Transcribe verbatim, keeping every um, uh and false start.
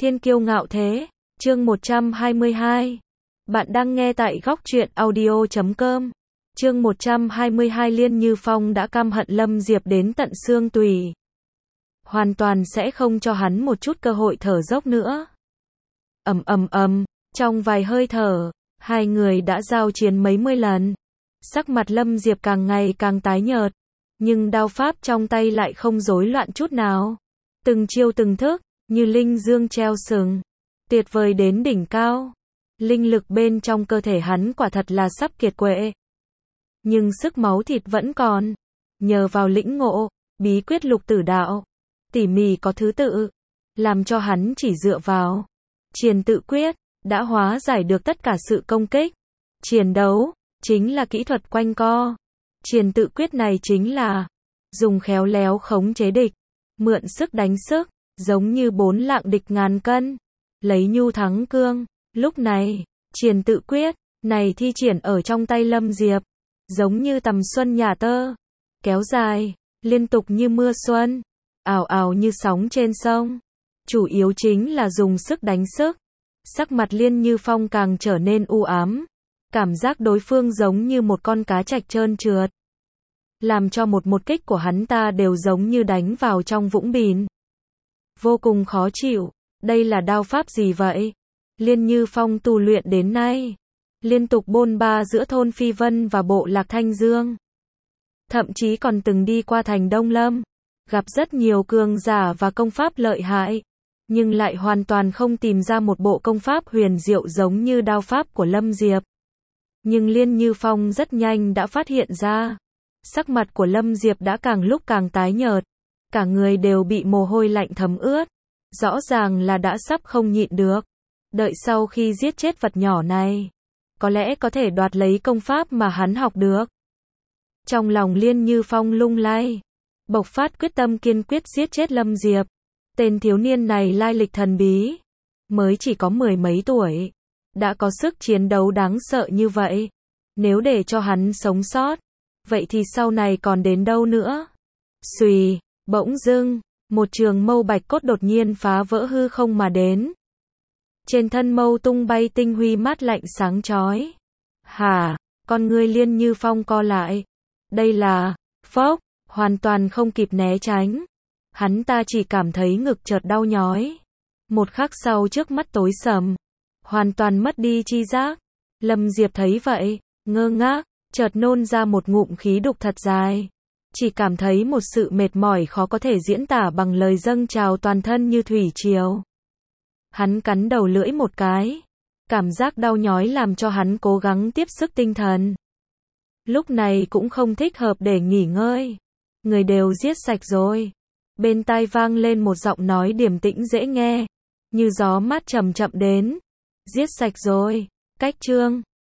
Thiên kiêu ngạo thế, chương một trăm hai mươi hai. Bạn đang nghe tại góc truyện audio chấm com. Chương một trăm hai mươi hai Liên Như Phong đã căm hận Lâm Diệp đến tận xương tủy. Hoàn toàn sẽ không cho hắn một chút cơ hội thở dốc nữa. Ầm ầm ầm, trong vài hơi thở, hai người đã giao chiến mấy mươi lần. Sắc mặt Lâm Diệp càng ngày càng tái nhợt, nhưng đao pháp trong tay lại không rối loạn chút nào. Từng chiêu từng thức, như linh dương treo sừng, tuyệt vời đến đỉnh cao. Linh lực bên trong cơ thể hắn quả thật là sắp kiệt quệ. Nhưng sức máu thịt vẫn còn. Nhờ vào lĩnh ngộ, bí quyết lục tử đạo, tỉ mỉ có thứ tự, làm cho hắn chỉ dựa vào triền tự quyết, đã hóa giải được tất cả sự công kích. Triền đấu, chính là kỹ thuật quanh co. Triền tự quyết này chính là dùng khéo léo khống chế địch, mượn sức đánh sức, giống như bốn lạng địch ngàn cân, lấy nhu thắng cương. Lúc này, triền tự quyết này thi triển ở trong tay Lâm Diệp, giống như tầm xuân nhà tơ, kéo dài, liên tục như mưa xuân, ào ào như sóng trên sông. Chủ yếu chính là dùng sức đánh sức. Sắc mặt Liên Như Phong càng trở nên u ám, cảm giác đối phương giống như một con cá trạch trơn trượt, làm cho một một kích của hắn ta đều giống như đánh vào trong vũng bùn. Vô cùng khó chịu, đây là đao pháp gì vậy? Liên Như Phong tu luyện đến nay, liên tục bôn ba giữa thôn Phi Vân và bộ lạc Thanh Dương. Thậm chí còn từng đi qua thành Đông Lâm, gặp rất nhiều cường giả và công pháp lợi hại, nhưng lại hoàn toàn không tìm ra một bộ công pháp huyền diệu giống như đao pháp của Lâm Diệp. Nhưng Liên Như Phong rất nhanh đã phát hiện ra, sắc mặt của Lâm Diệp đã càng lúc càng tái nhợt, cả người đều bị mồ hôi lạnh thấm ướt, rõ ràng là đã sắp không nhịn được. Đợi sau khi giết chết vật nhỏ này, có lẽ có thể đoạt lấy công pháp mà hắn học được. Trong lòng Liên Như Phong lung lay, bộc phát quyết tâm kiên quyết giết chết Lâm Diệp. Tên thiếu niên này lai lịch thần bí, mới chỉ có mười mấy tuổi, đã có sức chiến đấu đáng sợ như vậy. Nếu để cho hắn sống sót, vậy thì sau này còn đến đâu nữa? Xùy, bỗng dưng, một trường mâu bạch cốt đột nhiên phá vỡ hư không mà đến. Trên thân mâu tung bay tinh huy mát lạnh sáng chói. Hả, con ngươi Liên Như Phong co lại. Đây là, phốc, hoàn toàn không kịp né tránh. Hắn ta chỉ cảm thấy ngực chợt đau nhói. Một khắc sau trước mắt tối sầm, hoàn toàn mất đi chi giác. Lâm Diệp thấy vậy, ngơ ngác, chợt nôn ra một ngụm khí đục thật dài. Chỉ cảm thấy một sự mệt mỏi khó có thể diễn tả bằng lời dâng trào toàn thân như thủy triều. Hắn cắn đầu lưỡi một cái. Cảm giác đau nhói làm cho hắn cố gắng tiếp sức tinh thần. Lúc này cũng không thích hợp để nghỉ ngơi. Người đều giết sạch rồi. Bên tai vang lên một giọng nói điềm tĩnh dễ nghe, như gió mát chậm chậm đến. Giết sạch rồi. Cách chương